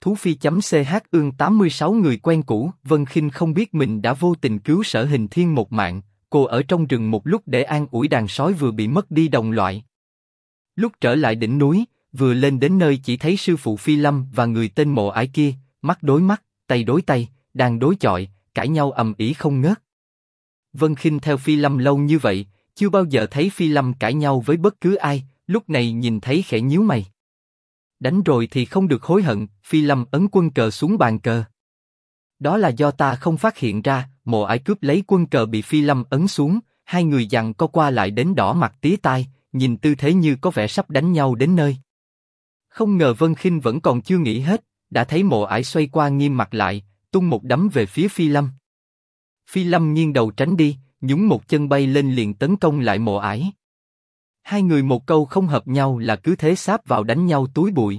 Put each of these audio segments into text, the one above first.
Thú Phi.ch ương 86 người quen cũ. Vân Khinh không biết mình đã vô tình cứu Sở Hình Thiên một mạng. Cô ở trong rừng một lúc để an ủi đàn sói vừa bị mất đi đồng loại. Lúc trở lại đỉnh núi, vừa lên đến nơi chỉ thấy sư phụ Phi Lâm và người tên Mộ Ải kia, mắt đối mắt, tay đối tay, đang đối chọi, cãi nhau ầm ĩ không ngớt. Vân Khinh theo Phi Lâm lâu như vậy, chưa bao giờ thấy Phi Lâm cãi nhau với bất cứ ai, lúc này nhìn thấy khẽ nhíu mày. Đánh rồi thì không được hối hận. Phi Lâm ấn quân cờ xuống bàn cờ. Đó là do ta không phát hiện ra. Mộ Ải cướp lấy quân cờ bị Phi Lâm ấn xuống, hai người giằng co qua lại đến đỏ mặt tía tai, nhìn tư thế như có vẻ sắp đánh nhau đến nơi. Không ngờ Vân Khinh vẫn còn chưa nghĩ hết, đã thấy Mộ Ải xoay qua nghiêm mặt lại, tung một đấm về phía Phi Lâm. Phi Lâm nghiêng đầu tránh đi, nhúng một chân bay lên liền tấn công lại Mộ Ải. Hai người một câu không hợp nhau là cứ thế sáp vào đánh nhau túi bụi.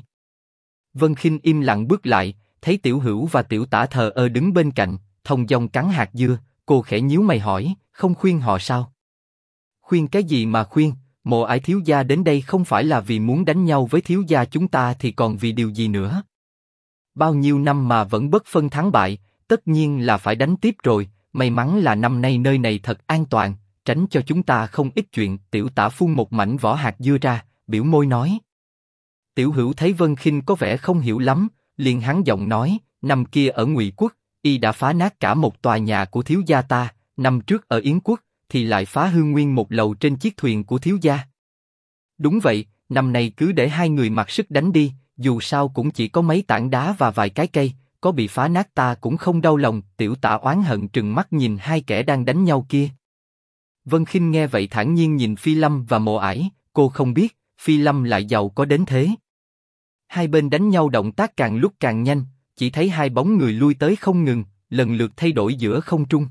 Vân Khinh im lặng bước lại, thấy Tiểu Hữu và Tiểu Tả thờ ơ đứng bên cạnh, thông dong cắn hạt dưa. Cô khẽ nhíu mày hỏi, không khuyên họ sao? Khuyên cái gì mà khuyên? Mộ Ải thiếu gia đến đây không phải là vì muốn đánh nhau với thiếu gia chúng ta thì còn vì điều gì nữa? Bao nhiêu năm mà vẫn bất phân thắng bại, tất nhiên là phải đánh tiếp rồi. May mắn là năm nay nơi này thật an toàn, tránh cho chúng ta không ít chuyện. Tiểu Tả phun một mảnh vỏ hạt dưa ra, biểu môi nói. Tiểu Hữu thấy Vân Khinh có vẻ không hiểu lắm, liền hắn giọng nói, năm kia ở Ngụy Quốc, y đã phá nát cả một tòa nhà của thiếu gia ta, năm trước ở Yến Quốc, thì lại phá hư nguyên một lầu trên chiếc thuyền của thiếu gia. Đúng vậy, năm nay cứ để hai người mặc sức đánh đi, dù sao cũng chỉ có mấy tảng đá và vài cái cây, có bị phá nát ta cũng không đau lòng. Tiểu Tả oán hận trừng mắt nhìn hai kẻ đang đánh nhau kia. Vân Khinh nghe vậy thản nhiên nhìn Phi Lâm và Mộ Ải, cô không biết, Phi Lâm lại giàu có đến thế. Hai bên đánh nhau động tác càng lúc càng nhanh, chỉ thấy hai bóng người lui tới không ngừng, lần lượt thay đổi giữa không trung.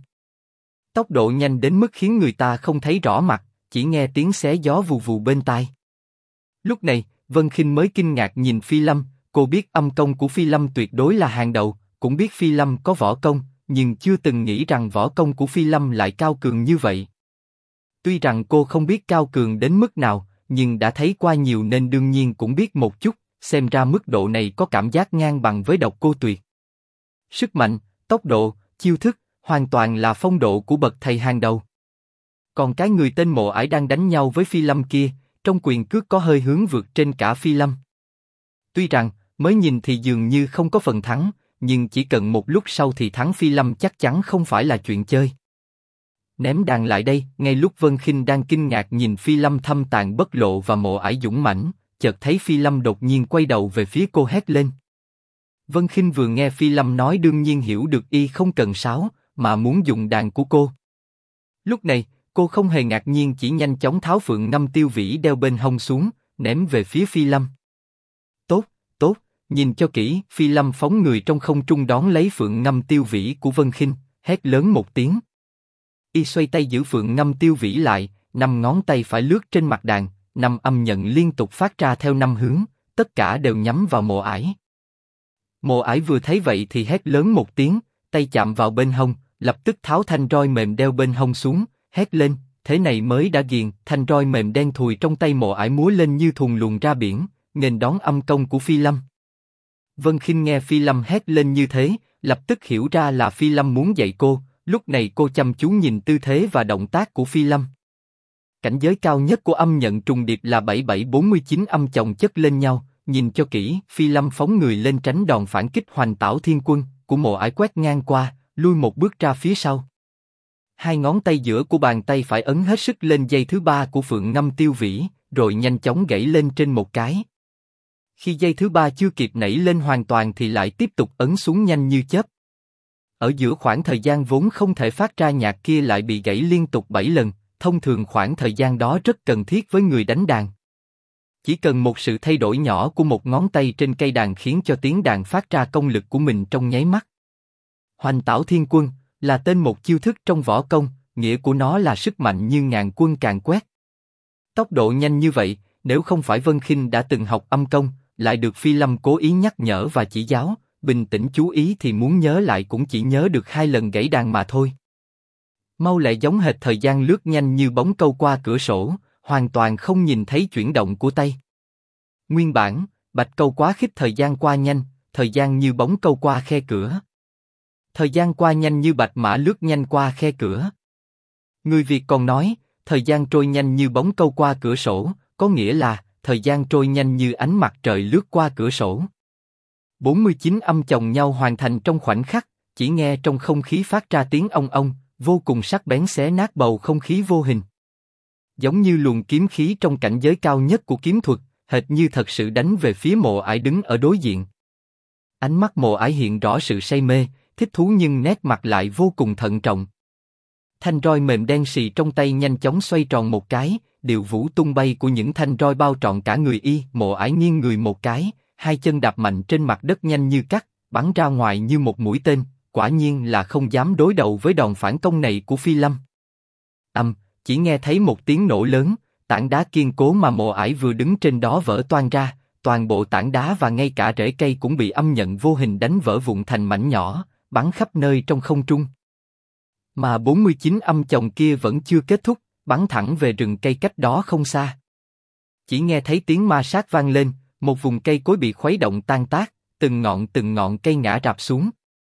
Tốc độ nhanh đến mức khiến người ta không thấy rõ mặt, chỉ nghe tiếng xé gió vù vù bên tai. Lúc này, Vân Khinh mới kinh ngạc nhìn Phi Lâm, cô biết âm công của Phi Lâm tuyệt đối là hàng đầu, cũng biết Phi Lâm có võ công, nhưng chưa từng nghĩ rằng võ công của Phi Lâm lại cao cường như vậy. Tuy rằng cô không biết cao cường đến mức nào, nhưng đã thấy qua nhiều nên đương nhiên cũng biết một chút, xem ra mức độ này có cảm giác ngang bằng với Độc Cô Tuyệt. Sức mạnh, tốc độ, chiêu thức, hoàn toàn là phong độ của bậc thầy hàng đầu. Còn cái người tên Mộ Ải đang đánh nhau với Phi Lâm kia, trong quyền cước có hơi hướng vượt trên cả Phi Lâm. Tuy rằng, mới nhìn thì dường như không có phần thắng, nhưng chỉ cần một lúc sau thì thắng Phi Lâm chắc chắn không phải là chuyện chơi. Ném đàn lại đây. Ngay lúc Vân Khinh đang kinh ngạc nhìn Phi Lâm thâm tàn bất lộ và Mộ Ải dũng mãnh, chợt thấy Phi Lâm đột nhiên quay đầu về phía cô hét lên. Vân Khinh vừa nghe Phi Lâm nói đương nhiên hiểu được y không cần sáo, mà muốn dùng đàn của cô. Lúc này, cô không hề ngạc nhiên, chỉ nhanh chóng tháo phượng ngâm tiêu vĩ đeo bên hông xuống, ném về phía Phi Lâm. Tốt, tốt, nhìn cho kỹ. Phi Lâm phóng người trong không trung đón lấy phượng ngâm tiêu vĩ của Vân Khinh, hét lớn một tiếng. Y xoay tay giữ phượng ngâm tiêu vĩ lại, 5 ngón tay phải lướt trên mặt đàn, 5 âm nhận liên tục phát ra theo 5 hướng, tất cả đều nhắm vào Mộ Ải. Mộ Ải vừa thấy vậy thì hét lớn một tiếng, tay chạm vào bên hông, lập tức tháo thanh roi mềm đeo bên hông xuống, hét lên, thế này mới đã ghiền. Thanh roi mềm đen thùi trong tay Mộ Ải múa lên như thùng luồn ra biển, nghênh đón âm công của Phi Lâm. Vân Khinh nghe Phi Lâm hét lên như thế, lập tức hiểu ra là Phi Lâm muốn dạy cô. Lúc này cô chăm chú nhìn tư thế và động tác của Phi Lâm. Cảnh giới cao nhất của âm nhận trùng điệp là 7749 âm chồng chất lên nhau. Nhìn cho kỹ, Phi Lâm phóng người lên tránh đòn phản kích Hoành Tảo Thiên Quân của Mộ Ải quét ngang qua, lui một bước ra phía sau. Hai ngón tay giữa của bàn tay phải ấn hết sức lên dây thứ 3 của phượng ngâm tiêu vĩ, rồi nhanh chóng gãy lên trên một cái. Khi dây thứ 3 chưa kịp nảy lên hoàn toàn thì lại tiếp tục ấn xuống nhanh như chớp. Ở giữa khoảng thời gian vốn không thể phát ra nhạc kia lại bị gãy liên tục 7 lần, thông thường khoảng thời gian đó rất cần thiết với người đánh đàn. Chỉ cần một sự thay đổi nhỏ của một ngón tay trên cây đàn khiến cho tiếng đàn phát ra công lực của mình trong nháy mắt. Hoành Tảo Thiên Quân là tên một chiêu thức trong võ công, nghĩa của nó là sức mạnh như ngàn quân càn quét. Tốc độ nhanh như vậy, nếu không phải Vân Khinh đã từng học âm công, lại được Phi Lâm cố ý nhắc nhở và chỉ giáo, bình tĩnh chú ý thì muốn nhớ lại cũng chỉ nhớ được 2 lần gãy đàn mà thôi. Mau lẹ giống hệt thời gian lướt nhanh như bóng câu qua cửa sổ, hoàn toàn không nhìn thấy chuyển động của tay. Nguyên bản, bạch câu quá khích thời gian qua nhanh, thời gian như bóng câu qua khe cửa. Thời gian qua nhanh như bạch mã lướt nhanh qua khe cửa. Người Việt còn nói, thời gian trôi nhanh như bóng câu qua cửa sổ, có nghĩa là, thời gian trôi nhanh như ánh mặt trời lướt qua cửa sổ. 49 âm chồng nhau hoàn thành trong khoảnh khắc, chỉ nghe trong không khí phát ra tiếng ong ong, vô cùng sắc bén xé nát bầu không khí vô hình. Giống như luồng kiếm khí trong cảnh giới cao nhất của kiếm thuật, hệt như thật sự đánh về phía Mộ Ải đứng ở đối diện. Ánh mắt Mộ Ải hiện rõ sự say mê, thích thú nhưng nét mặt lại vô cùng thận trọng. Thanh roi mềm đen xì trong tay nhanh chóng xoay tròn một cái, điệu vũ tung bay của những thanh roi bao trọn cả người y. Mộ Ải nghiêng người một cái, hai chân đạp mạnh trên mặt đất nhanh như cắt, bắn ra ngoài như một mũi tên. Quả nhiên là không dám đối đầu với đòn phản công này của Phi Lâm. Chỉ nghe thấy một tiếng nổ lớn, tảng đá kiên cố mà Mộ Ải vừa đứng trên đó vỡ toang ra, toàn bộ tảng đá và ngay cả rễ cây cũng bị âm nhận vô hình đánh vỡ vụn thành mảnh nhỏ, bắn khắp nơi trong không trung. Mà 49 âm chồng kia vẫn chưa kết thúc, bắn thẳng về rừng cây cách đó không xa. Chỉ nghe thấy tiếng ma sát vang lên, một vùng cây cối bị khuấy động tan tác, từng ngọn cây ngã rạp xuống.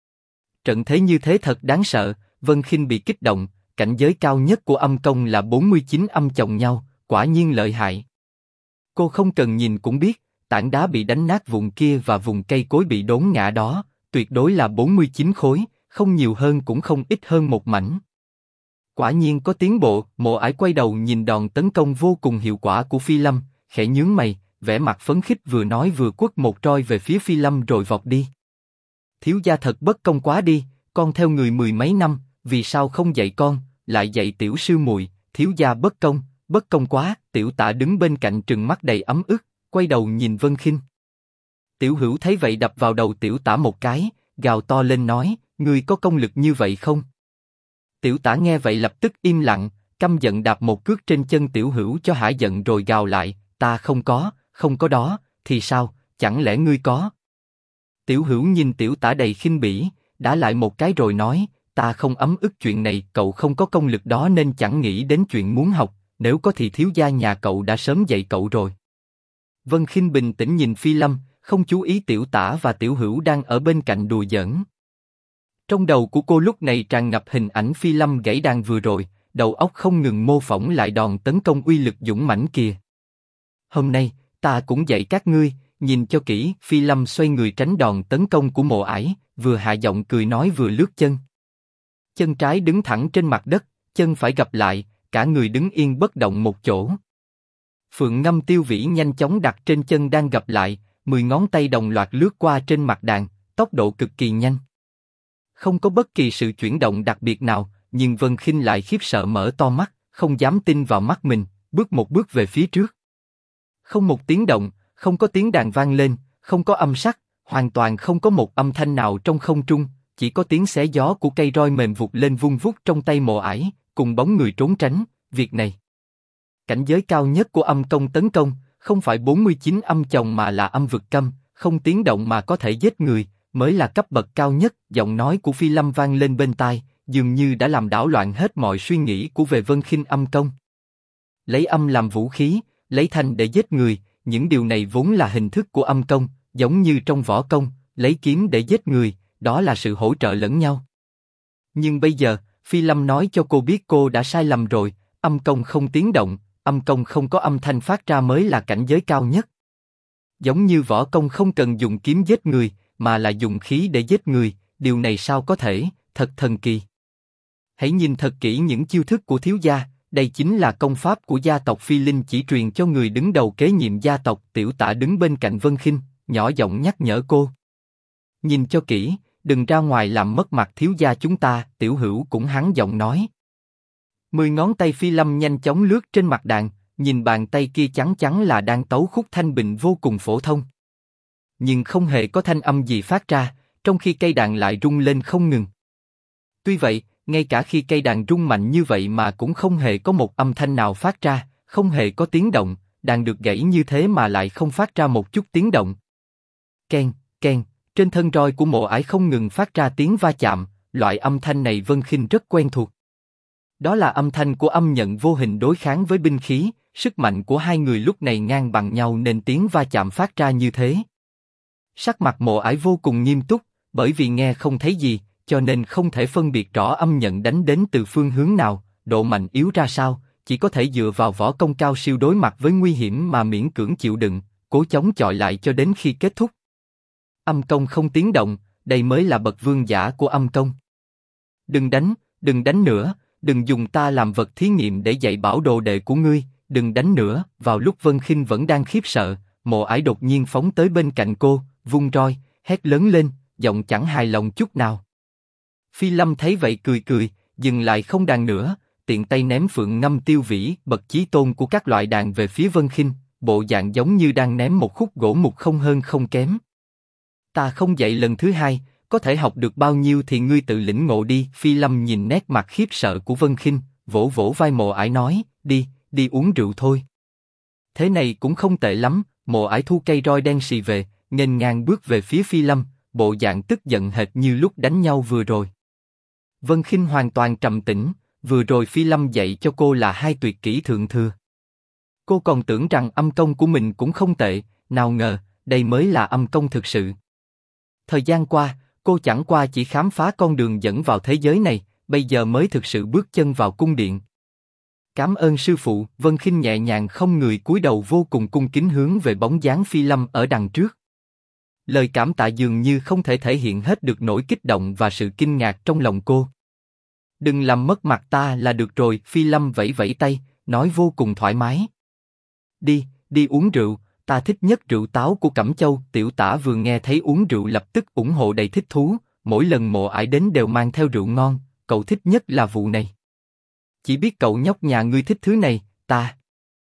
Trận thế như thế thật đáng sợ, Vân Khinh bị kích động, cảnh giới cao nhất của âm công là 49 âm chồng nhau, quả nhiên lợi hại. Cô không cần nhìn cũng biết, tảng đá bị đánh nát vùng kia và vùng cây cối bị đốn ngã đó, tuyệt đối là 49 khối, không nhiều hơn cũng không ít hơn một mảnh. Quả nhiên có tiến bộ. Mộ Ải quay đầu nhìn đòn tấn công vô cùng hiệu quả của Phi Lâm, khẽ nhướng mày, vẻ mặt phấn khích vừa nói vừa quất một roi về phía Phi Lâm rồi vọt đi. Thiếu gia thật bất công quá đi, con theo người mười mấy năm, vì sao không dạy con, lại dạy tiểu sư muội, thiếu gia bất công quá. Tiểu Tả đứng bên cạnh trừng mắt đầy ấm ức, quay đầu nhìn Vân Khinh. Tiểu Hữu thấy vậy đập vào đầu Tiểu Tả một cái, gào to lên nói, ngươi có công lực như vậy không? Tiểu Tả nghe vậy lập tức im lặng, căm giận đạp một cước trên chân Tiểu Hữu cho hả giận rồi gào lại, ta không có đó, thì sao, chẳng lẽ ngươi có? Tiểu Hữu nhìn Tiểu Tả đầy khinh bỉ, đá lại một cái rồi nói, ta không ấm ức chuyện này, cậu không có công lực đó nên chẳng nghĩ đến chuyện muốn học, nếu có thì thiếu gia nhà cậu đã sớm dạy cậu rồi. Vân Khinh bình tĩnh nhìn Phi Lâm, không chú ý Tiểu Tả và Tiểu Hữu đang ở bên cạnh đùa giỡn. Trong đầu của cô lúc này tràn ngập hình ảnh Phi Lâm gãy đàn vừa rồi, đầu óc không ngừng mô phỏng lại đòn tấn công uy lực dũng mãnh kia. Hôm nay, ta cũng dạy các ngươi, nhìn cho kỹ. Phi Lâm xoay người tránh đòn tấn công của Mộ Ải, vừa hạ giọng cười nói vừa lướt chân. Chân trái đứng thẳng trên mặt đất, chân phải gập lại, cả người đứng yên bất động một chỗ. Phượng Ngâm Tiêu Vĩ nhanh chóng đặt trên chân đang gập lại, 10 ngón tay đồng loạt lướt qua trên mặt đàn, tốc độ cực kỳ nhanh. Không có bất kỳ sự chuyển động đặc biệt nào, nhưng Vân Khinh lại khiếp sợ mở to mắt, không dám tin vào mắt mình, bước một bước về phía trước. Không một tiếng động, không có tiếng đàn vang lên, không có âm sắc, hoàn toàn không có một âm thanh nào trong không trung, chỉ có tiếng xé gió của cây roi mềm vụt lên vung vút trong tay Mộ Ải, cùng bóng người trốn tránh. Việc này, cảnh giới cao nhất của âm công tấn công, không phải 49 âm chồng mà là âm vực câm, không tiếng động mà có thể giết người, mới là cấp bậc cao nhất. Giọng nói của Phi Lâm vang lên bên tai, dường như đã làm đảo loạn hết mọi suy nghĩ của về Vân Khinh âm công. Lấy âm làm vũ khí, lấy thanh để giết người, những điều này vốn là hình thức của âm công, giống như trong võ công, lấy kiếm để giết người, đó là sự hỗ trợ lẫn nhau. Nhưng bây giờ, Phi Lâm nói cho cô biết cô đã sai lầm rồi, âm công không tiếng động, âm công không có âm thanh phát ra mới là cảnh giới cao nhất. Giống như võ công không cần dùng kiếm giết người, mà là dùng khí để giết người, điều này sao có thể, thật thần kỳ. Hãy nhìn thật kỹ những chiêu thức của thiếu gia, đây chính là công pháp của gia tộc Phi Linh chỉ truyền cho người đứng đầu kế nhiệm gia tộc. Tiểu Tả đứng bên cạnh Vân Khinh, nhỏ giọng nhắc nhở cô. Nhìn cho kỹ, đừng ra ngoài làm mất mặt thiếu gia chúng ta. Tiểu Hữu cũng hắn giọng nói. 10 ngón tay Phi Lâm nhanh chóng lướt trên mặt đàn, nhìn bàn tay kia chắn chắn là đang tấu khúc thanh bình vô cùng phổ thông. Nhưng không hề có thanh âm gì phát ra, trong khi cây đàn lại rung lên không ngừng. Tuy vậy, ngay cả khi cây đàn rung mạnh như vậy mà cũng không hề có một âm thanh nào phát ra, không hề có tiếng động, đàn được gãy như thế mà lại không phát ra một chút tiếng động. Keng, keng, trên thân roi của Mộ Ải không ngừng phát ra tiếng va chạm, loại âm thanh này Vân Khinh rất quen thuộc. Đó là âm thanh của âm nhận vô hình đối kháng với binh khí, sức mạnh của hai người lúc này ngang bằng nhau nên tiếng va chạm phát ra như thế. Sắc mặt Mộ Ải vô cùng nghiêm túc, bởi vì nghe không thấy gì, cho nên không thể phân biệt rõ âm nhận đánh đến từ phương hướng nào, độ mạnh yếu ra sao, chỉ có thể dựa vào võ công cao siêu đối mặt với nguy hiểm mà miễn cưỡng chịu đựng, cố chống chọi lại cho đến khi kết thúc. Âm công không tiếng động, đây mới là bậc vương giả của âm công. Đừng đánh nữa, đừng dùng ta làm vật thí nghiệm để dạy bảo đồ đệ của ngươi, đừng đánh nữa. Vào lúc Vân Khinh vẫn đang khiếp sợ, Mộ Ải đột nhiên phóng tới bên cạnh cô, vung roi, hét lớn lên, giọng chẳng hài lòng chút nào. Phi Lâm thấy vậy cười cười, dừng lại không đàn nữa, tiện tay ném Phượng Ngâm Tiêu Vĩ, bậc chí tôn của các loại đàn về phía Vân Khinh, bộ dạng giống như đang ném một khúc gỗ mục không hơn không kém. Ta không dạy lần thứ hai, có thể học được bao nhiêu thì ngươi tự lĩnh ngộ đi. Phi Lâm nhìn nét mặt khiếp sợ của Vân Khinh, vỗ vỗ vai Mộ Ải nói, đi uống rượu thôi. Thế này cũng không tệ lắm. Mộ Ải thu cây roi đen xì về, nghênh ngang bước về phía Phi Lâm, bộ dạng tức giận hệt như lúc đánh nhau vừa rồi. Vân Khinh hoàn toàn trầm tĩnh, vừa rồi Phi Lâm dạy cho cô là hai tuyệt kỹ thượng thừa. Cô còn tưởng rằng âm công của mình cũng không tệ, nào ngờ, đây mới là âm công thực sự. Thời gian qua, cô chẳng qua chỉ khám phá con đường dẫn vào thế giới này, bây giờ mới thực sự bước chân vào cung điện. Cảm ơn sư phụ. Vân Khinh nhẹ nhàng không người cúi đầu vô cùng cung kính hướng về bóng dáng Phi Lâm ở đằng trước. Lời cảm tạ dường như không thể thể hiện hết được nỗi kích động và sự kinh ngạc trong lòng cô. Đừng làm mất mặt ta là được rồi. Phi Lâm vẫy vẫy tay, nói vô cùng thoải mái. Đi uống rượu, ta thích nhất rượu táo của Cẩm Châu. Tiểu Tả vừa nghe thấy uống rượu lập tức ủng hộ đầy thích thú, mỗi lần Mộ Ải đến đều mang theo rượu ngon, cậu thích nhất là vụ này. Chỉ biết cậu nhóc nhà ngươi thích thứ này, ta.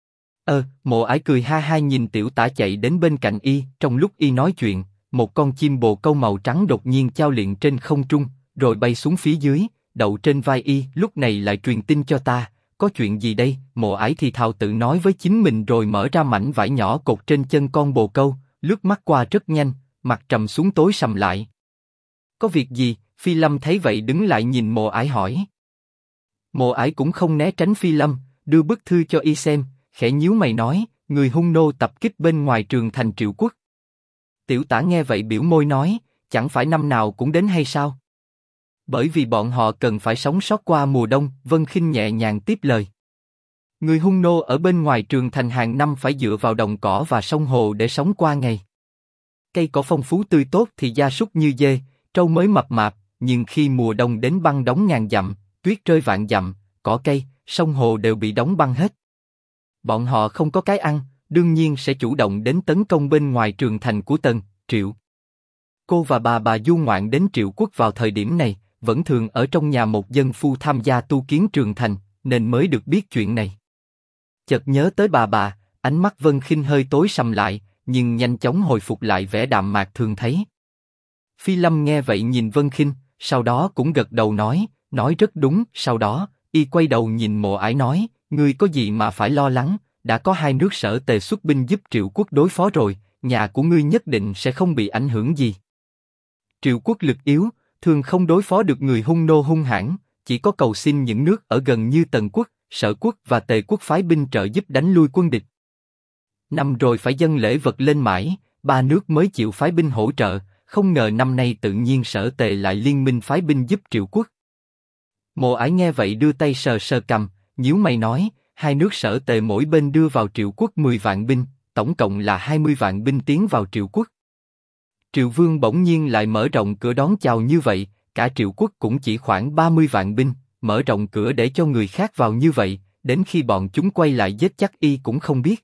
Mộ Ải cười ha ha nhìn Tiểu Tả chạy đến bên cạnh y, trong lúc y nói chuyện, một con chim bồ câu màu trắng đột nhiên chao liệng trên không trung, rồi bay xuống phía dưới, đậu trên vai y, lúc này lại truyền tin cho ta. Có chuyện gì đây? Mộ Ải thì thào tự nói với chính mình rồi mở ra mảnh vải nhỏ cột trên chân con bồ câu, lướt mắt qua rất nhanh, mặt trầm xuống tối sầm lại. Có việc gì? Phi Lâm thấy vậy đứng lại nhìn Mộ Ải hỏi. Mộ Ải cũng không né tránh Phi Lâm, đưa bức thư cho y xem, khẽ nhíu mày nói, người hung nô tập kích bên ngoài trường thành Triệu Quốc. Tiểu Tả nghe vậy biểu môi nói, chẳng phải năm nào cũng đến hay sao? Bởi vì bọn họ cần phải sống sót qua mùa đông. Vân Khinh nhẹ nhàng tiếp lời. Người hung nô ở bên ngoài trường thành hàng năm phải dựa vào đồng cỏ và sông hồ để sống qua ngày. Cây cỏ phong phú tươi tốt thì gia súc như dê, trâu mới mập mạp, nhưng khi mùa đông đến băng đóng ngàn dặm, tuyết rơi vạn dặm, cỏ cây, sông hồ đều bị đóng băng hết. Bọn họ không có cái ăn, đương nhiên sẽ chủ động đến tấn công bên ngoài trường thành của Tần, Triệu. Cô và bà du ngoạn đến Triệu Quốc vào thời điểm này, vẫn thường ở trong nhà một dân phu tham gia tu kiến trường thành, nên mới được biết chuyện này. Chợt nhớ tới bà, ánh mắt Vân Khinh hơi tối sầm lại, nhưng nhanh chóng hồi phục lại vẻ đạm mạc thường thấy. Phi Lâm nghe vậy nhìn Vân Khinh, sau đó cũng gật đầu nói rất đúng. Sau đó, y quay đầu nhìn Mộ Ải nói, ngươi có gì mà phải lo lắng, đã có hai nước Sở Tề xuất binh giúp Triệu Quốc đối phó rồi, nhà của ngươi nhất định sẽ không bị ảnh hưởng gì. Triệu Quốc lực yếu, thường không đối phó được người hung nô hung hãn, chỉ có cầu xin những nước ở gần như Tần Quốc, Sở Quốc và Tề Quốc phái binh trợ giúp đánh lui quân địch. Năm rồi phải dâng lễ vật lên mãi, ba nước mới chịu phái binh hỗ trợ, không ngờ năm nay tự nhiên Sở Tề lại liên minh phái binh giúp Triệu Quốc. Mộ Ải nghe vậy đưa tay sờ sờ cằm, nhíu mày nói, hai nước Sở Tề mỗi bên đưa vào Triệu Quốc 10 vạn binh, tổng cộng là 20 vạn binh tiến vào Triệu Quốc. Triệu Vương bỗng nhiên lại mở rộng cửa đón chào như vậy, cả Triệu Quốc cũng chỉ khoảng 30 vạn binh, mở rộng cửa để cho người khác vào như vậy, đến khi bọn chúng quay lại giết chắc y cũng không biết.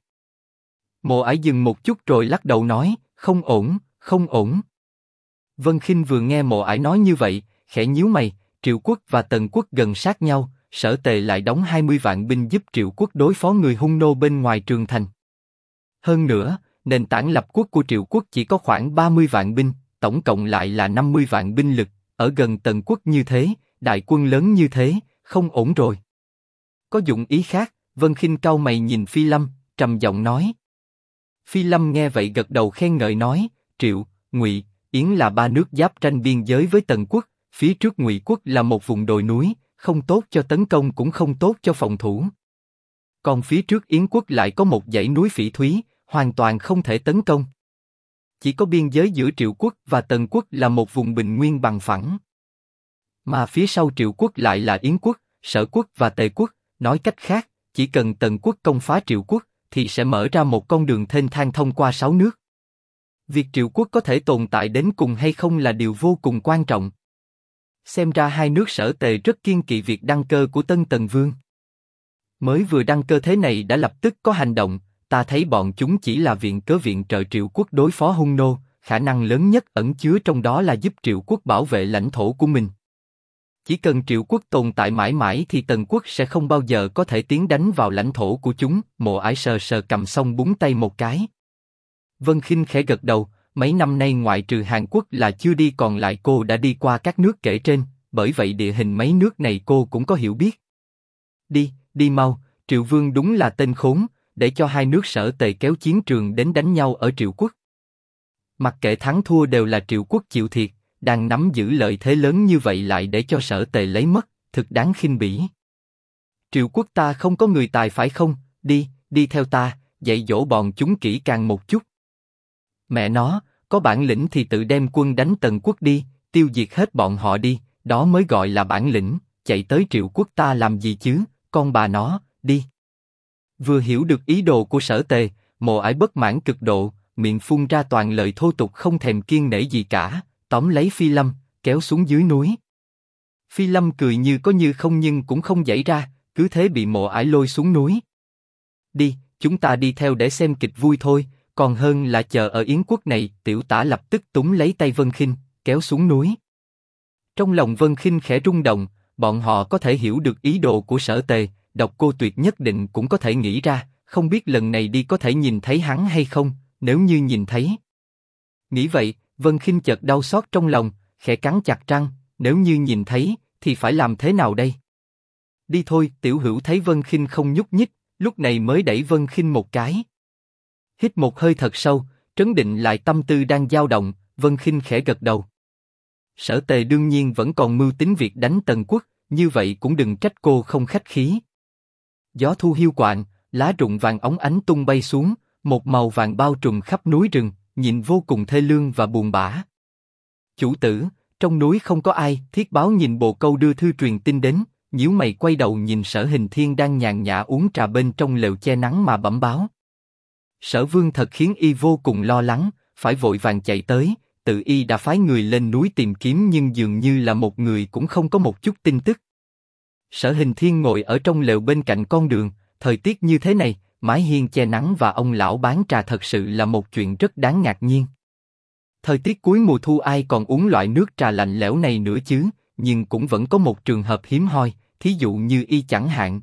Mộ Ải dừng một chút rồi lắc đầu nói, không ổn, không ổn. Vân Khinh vừa nghe Mộ Ải nói như vậy, khẽ nhíu mày, Triệu Quốc và Tần Quốc gần sát nhau, Sở Tề lại đóng 20 vạn binh giúp Triệu Quốc đối phó người hung nô bên ngoài trường thành. Hơn nữa, nền tảng lập quốc của Triệu Quốc chỉ có khoảng 30 vạn binh, tổng cộng lại là 50 vạn binh lực, ở gần Tần Quốc như thế, đại quân lớn như thế, không ổn rồi. Có dụng ý khác? Vân Khinh cau mày nhìn Phi Lâm, trầm giọng nói. Phi Lâm nghe vậy gật đầu khen ngợi nói, Triệu, Ngụy, Yến là ba nước giáp tranh biên giới với Tần Quốc, phía trước Ngụy Quốc là một vùng đồi núi, không tốt cho tấn công cũng không tốt cho phòng thủ. Còn phía trước Yến Quốc lại có một dãy núi phỉ thúy, hoàn toàn không thể tấn công. Chỉ có biên giới giữa Triệu quốc và Tần quốc là một vùng bình nguyên bằng phẳng. Mà phía sau Triệu quốc lại là Yến quốc, Sở quốc và Tề quốc, nói cách khác, chỉ cần Tần quốc công phá Triệu quốc, thì sẽ mở ra một con đường thênh thang thông qua 6 nước. Việc Triệu quốc có thể tồn tại đến cùng hay không là điều vô cùng quan trọng. Xem ra hai nước Sở Tề rất kiêng kỵ việc đăng cơ của Tân Tần Vương. Mới vừa đăng cơ thế này đã lập tức có hành động, ta thấy bọn chúng chỉ là viện cớ viện trợ Triệu quốc đối phó hung nô, khả năng lớn nhất ẩn chứa trong đó là giúp Triệu quốc bảo vệ lãnh thổ của mình. Chỉ cần Triệu quốc tồn tại mãi mãi thì Tần quốc sẽ không bao giờ có thể tiến đánh vào lãnh thổ của chúng. Mộ Ải sờ sờ cầm xong búng tay một cái. Vân Khinh khẽ gật đầu, mấy năm nay ngoại trừ Hàn Quốc là chưa đi còn lại cô đã đi qua các nước kể trên, bởi vậy địa hình mấy nước này cô cũng có hiểu biết. Đi mau, Triệu Vương đúng là tên khốn, để cho hai nước Sở Tề kéo chiến trường đến đánh nhau ở Triệu quốc. Mặc kệ thắng thua đều là Triệu quốc chịu thiệt, đang nắm giữ lợi thế lớn như vậy lại để cho Sở Tề lấy mất, thực đáng khinh bỉ. Triệu quốc ta không có người tài phải không? Đi theo ta, dạy dỗ bọn chúng kỹ càng một chút. Mẹ nó, có bản lĩnh thì tự đem quân đánh Tần quốc đi, tiêu diệt hết bọn họ đi, đó mới gọi là bản lĩnh. Chạy tới Triệu quốc ta làm gì chứ? Con bà nó, đi. Vừa hiểu được ý đồ của Sở Tề, Mộ Ải bất mãn cực độ, miệng phun ra toàn lời thô tục không thèm kiêng nể gì cả, tóm lấy Phi Lâm, kéo xuống dưới núi. Phi Lâm cười như có như không nhưng cũng không giãy ra, cứ thế bị Mộ Ải lôi xuống núi. Đi, chúng ta đi theo để xem kịch vui thôi, còn hơn là chờ ở Yến quốc này. Tiểu Tả lập tức túm lấy tay Vân Khinh, kéo xuống núi. Trong lòng Vân Khinh khẽ rung động, bọn họ có thể hiểu được ý đồ của Sở Tề, Độc Cô Tuyệt nhất định cũng có thể nghĩ ra, không biết lần này đi có thể nhìn thấy hắn hay không, nếu như nhìn thấy. Nghĩ vậy, Vân Khinh chợt đau xót trong lòng, khẽ cắn chặt răng, nếu như nhìn thấy, thì phải làm thế nào đây? Đi thôi. Tiểu Hữu thấy Vân Khinh không nhúc nhích, lúc này mới đẩy Vân Khinh một cái. Hít một hơi thật sâu, trấn định lại tâm tư đang dao động, Vân Khinh khẽ gật đầu. Sở Tề đương nhiên vẫn còn mưu tính việc đánh Tần quốc, như vậy cũng đừng trách cô không khách khí. Gió thu hiu quạnh, lá rụng vàng óng ánh tung bay xuống, một màu vàng bao trùm khắp núi rừng, nhìn vô cùng thê lương và buồn bã. Chủ tử, trong núi không có ai. Thiết Báo nhìn bồ câu đưa thư truyền tin đến, nhíu mày quay đầu nhìn Sở Hình Thiên đang nhàn nhã uống trà bên trong lều che nắng mà bẩm báo. Sở Vương thật khiến y vô cùng lo lắng, phải vội vàng chạy tới. Tự y đã phái người lên núi tìm kiếm nhưng dường như là một người cũng không có một chút tin tức. Sở Hình Thiên ngồi ở trong lều bên cạnh con đường, thời tiết như thế này, mái hiên che nắng và ông lão bán trà thật sự là một chuyện rất đáng ngạc nhiên. Thời tiết cuối mùa thu ai còn uống loại nước trà lạnh lẽo này nữa chứ, nhưng cũng vẫn có một trường hợp hiếm hoi, thí dụ như y chẳng hạn.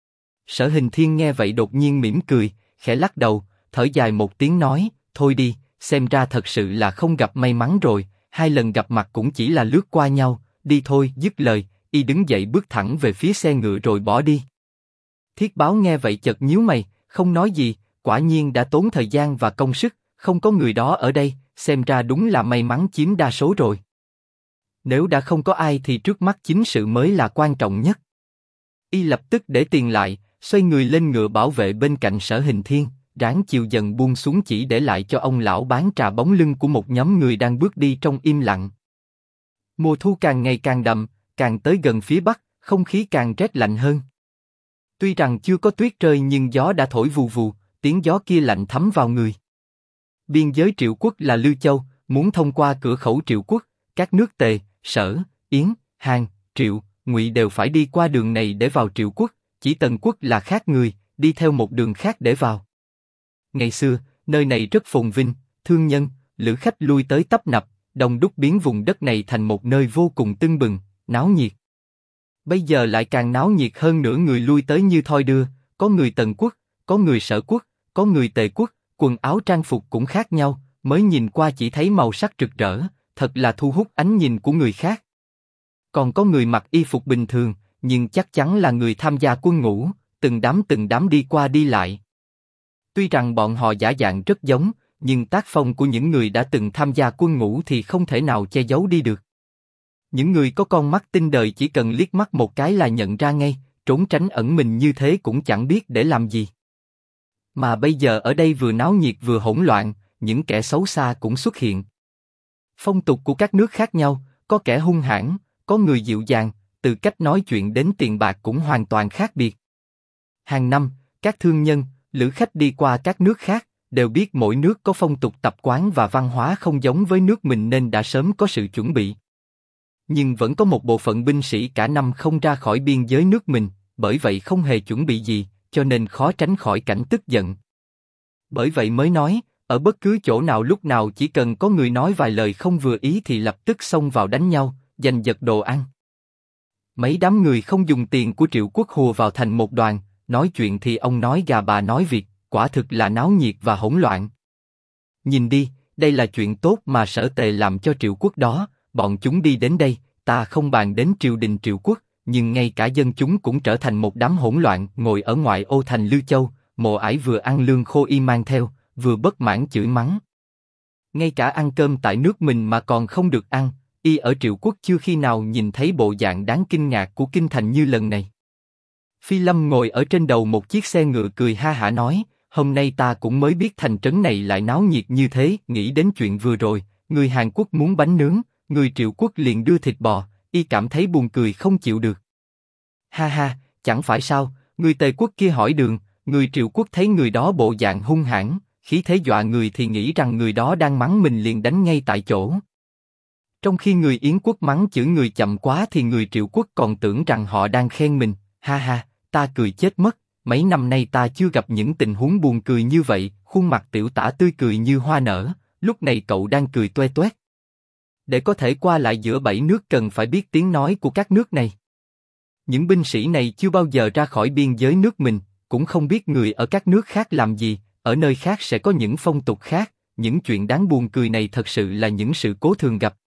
Sở Hình Thiên nghe vậy đột nhiên mỉm cười, khẽ lắc đầu, thở dài một tiếng nói, thôi đi, xem ra thật sự là không gặp may mắn rồi, 2 lần gặp mặt cũng chỉ là lướt qua nhau, đi thôi. Dứt lời, y đứng dậy bước thẳng về phía xe ngựa rồi bỏ đi. Thiết Báo nghe vậy chợt nhíu mày, không nói gì, quả nhiên đã tốn thời gian và công sức, không có người đó ở đây, xem ra đúng là may mắn chiếm đa số rồi. Nếu đã không có ai thì trước mắt chính sự mới là quan trọng nhất. Y lập tức để tiền lại, xoay người lên ngựa bảo vệ bên cạnh Sở Hình Thiên, ráng chiều dần buông xuống chỉ để lại cho ông lão bán trà bóng lưng của một nhóm người đang bước đi trong im lặng. Mùa thu càng ngày càng đậm, càng tới gần phía bắc, không khí càng rét lạnh hơn. Tuy rằng chưa có tuyết rơi nhưng gió đã thổi vù vù, tiếng gió kia lạnh thấm vào người. Biên giới Triệu quốc là Lư Châu, muốn thông qua cửa khẩu Triệu quốc, các nước Tề, Sở, Yến, Hàn, Triệu, Ngụy đều phải đi qua đường này để vào Triệu quốc, chỉ Tần quốc là khác người, đi theo một đường khác để vào. Ngày xưa, nơi này rất phồn vinh, thương nhân, lữ khách lui tới tấp nập, đông đúc biến vùng đất này thành một nơi vô cùng tưng bừng, náo nhiệt. Bây giờ lại càng náo nhiệt hơn nữa, người lui tới như thoi đưa, có người Tần quốc, có người Sở quốc, có người Tề quốc, quần áo trang phục cũng khác nhau, mới nhìn qua chỉ thấy màu sắc rực rỡ, thật là thu hút ánh nhìn của người khác. Còn có người mặc y phục bình thường, nhưng chắc chắn là người tham gia quân ngũ, từng đám đi qua đi lại. Tuy rằng bọn họ giả dạng rất giống, nhưng tác phong của những người đã từng tham gia quân ngũ thì không thể nào che giấu đi được. Những người có con mắt tinh đời chỉ cần liếc mắt một cái là nhận ra ngay, trốn tránh ẩn mình như thế cũng chẳng biết để làm gì. Mà bây giờ ở đây vừa náo nhiệt vừa hỗn loạn, những kẻ xấu xa cũng xuất hiện. Phong tục của các nước khác nhau, có kẻ hung hãn, có người dịu dàng, từ cách nói chuyện đến tiền bạc cũng hoàn toàn khác biệt. Hàng năm, các thương nhân, lữ khách đi qua các nước khác, đều biết mỗi nước có phong tục tập quán và văn hóa không giống với nước mình nên đã sớm có sự chuẩn bị. Nhưng vẫn có một bộ phận binh sĩ cả năm không ra khỏi biên giới nước mình, bởi vậy không hề chuẩn bị gì, cho nên khó tránh khỏi cảnh tức giận. Bởi vậy mới nói, ở bất cứ chỗ nào lúc nào chỉ cần có người nói vài lời không vừa ý thì lập tức xông vào đánh nhau, giành giật đồ ăn. Mấy đám người không dùng tiền của Triệu Quốc hùa vào thành một đoàn, nói chuyện thì ông nói gà bà nói vịt, quả thực là náo nhiệt và hỗn loạn. Nhìn đi, đây là chuyện tốt mà Sở Tề làm cho Triệu Quốc đó, bọn chúng đi đến đây, ta không bàn đến triều đình Triệu Quốc, nhưng ngay cả dân chúng cũng trở thành một đám hỗn loạn. Ngồi ở ngoại ô thành Lư Châu, Mộ Ải vừa ăn lương khô y mang theo, vừa bất mãn chửi mắng. Ngay cả ăn cơm tại nước mình mà còn không được ăn, y ở Triệu Quốc chưa khi nào nhìn thấy bộ dạng đáng kinh ngạc của kinh thành như lần này. Phi Lâm ngồi ở trên đầu một chiếc xe ngựa cười ha hả nói, hôm nay ta cũng mới biết thành trấn này lại náo nhiệt như thế. Nghĩ đến chuyện vừa rồi, người Hàn Quốc muốn bánh nướng, người Triệu Quốc liền đưa thịt bò, y cảm thấy buồn cười không chịu được. Ha ha, chẳng phải sao, người Tề Quốc kia hỏi đường, người Triệu Quốc thấy người đó bộ dạng hung hãn, khí thế dọa người thì nghĩ rằng người đó đang mắng mình liền đánh ngay tại chỗ. Trong khi người Yến Quốc mắng chửi người chậm quá thì người Triệu Quốc còn tưởng rằng họ đang khen mình. Ha ha, ta cười chết mất, mấy năm nay ta chưa gặp những tình huống buồn cười như vậy. Khuôn mặt Tiểu Tả tươi cười như hoa nở, lúc này cậu đang cười toe toét. Để có thể qua lại giữa bảy nước cần phải biết tiếng nói của các nước này. Những binh sĩ này chưa bao giờ ra khỏi biên giới nước mình, cũng không biết người ở các nước khác làm gì, ở nơi khác sẽ có những phong tục khác. Những chuyện đáng buồn cười này thật sự là những sự cố thường gặp.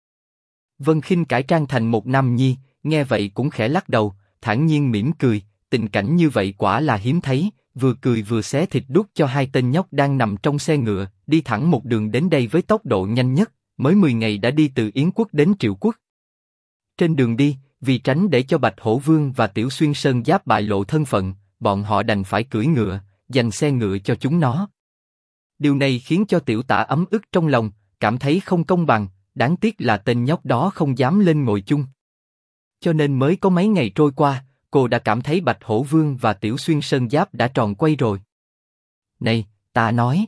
Vân Khinh cải trang thành một nam nhi, nghe vậy cũng khẽ lắc đầu, thản nhiên mỉm cười. Tình cảnh như vậy quả là hiếm thấy, vừa cười vừa xé thịt đút cho hai tên nhóc đang nằm trong xe ngựa, đi thẳng một đường đến đây với tốc độ nhanh nhất, mới 10 ngày đã đi từ Yến Quốc đến Triệu Quốc. Trên đường đi, vì tránh để cho Bạch Hổ Vương và Tiểu Xuyên Sơn Giáp bại lộ thân phận, bọn họ đành phải cưỡi ngựa, dành xe ngựa cho chúng nó. Điều này khiến cho Tiểu Tả ấm ức trong lòng, cảm thấy không công bằng, đáng tiếc là tên nhóc đó không dám lên ngồi chung. Cho nên mới có mấy ngày trôi qua, cô đã cảm thấy Bạch Hổ Vương và Tiểu Xuyên Sơn Giáp đã tròn quay rồi. Này, ta nói.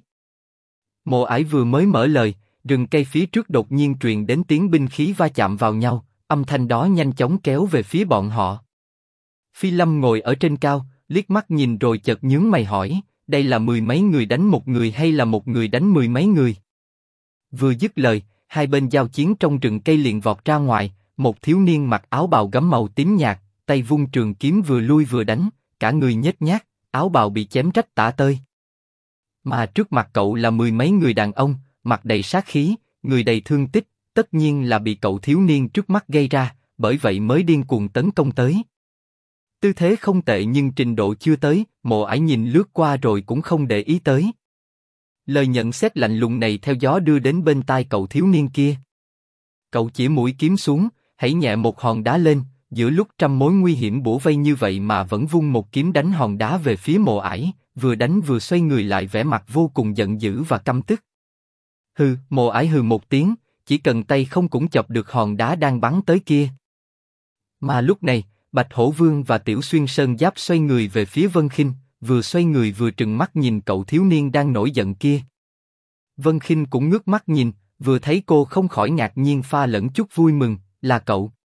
Mộ Ải vừa mới mở lời, rừng cây phía trước đột nhiên truyền đến tiếng binh khí va chạm vào nhau, âm thanh đó nhanh chóng kéo về phía bọn họ. Phi Lâm ngồi ở trên cao, liếc mắt nhìn rồi chợt nhướng mày hỏi, đây là mười mấy người đánh một người hay là một người đánh mười mấy người? Vừa dứt lời, hai bên giao chiến trong rừng cây liền vọt ra ngoài, một thiếu niên mặc áo bào gấm màu tím nhạt, tay vung trường kiếm vừa lui vừa đánh, cả người nhếch nhác, áo bào bị chém rách tả tơi. Mà trước mặt cậu là mười mấy người đàn ông, mặt đầy sát khí, người đầy thương tích, tất nhiên là bị cậu thiếu niên trước mắt gây ra, bởi vậy mới điên cuồng tấn công tới. Tư thế không tệ nhưng trình độ chưa tới, Mộ Ải nhìn lướt qua rồi cũng không để ý tới. Lời nhận xét lạnh lùng này theo gió đưa đến bên tai cậu thiếu niên kia. Cậu chỉ mũi kiếm xuống, hãy nhẹ một hòn đá lên, giữa lúc trăm mối nguy hiểm bủa vây như vậy mà vẫn vung một kiếm đánh hòn đá về phía Mộ Ải, vừa đánh vừa xoay người lại vẻ mặt vô cùng giận dữ và căm tức. Hừ, Mộ Ải hừ một tiếng, chỉ cần tay không cũng chọc được hòn đá đang bắn tới kia. Mà lúc này, Bạch Hổ Vương và Tiểu Xuyên Sơn Giáp xoay người về phía Vân Khinh, vừa xoay người vừa trừng mắt nhìn cậu thiếu niên đang nổi giận kia. Vân Khinh cũng ngước mắt nhìn, vừa thấy cô không khỏi ngạc nhiên pha lẫn chút vui mừng, là cậu.